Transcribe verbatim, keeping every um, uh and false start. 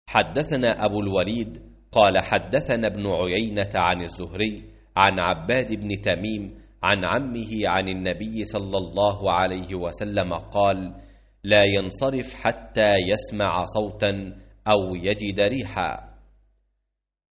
حدثنا أبو الوليد قال حدثنا ابن عيينة عن الزهري عن عباد بن تميم عن عمه عن النبي صلى الله عليه وسلم قال: لا ينصرف حتى يسمع صوتا أو يجد ريحا.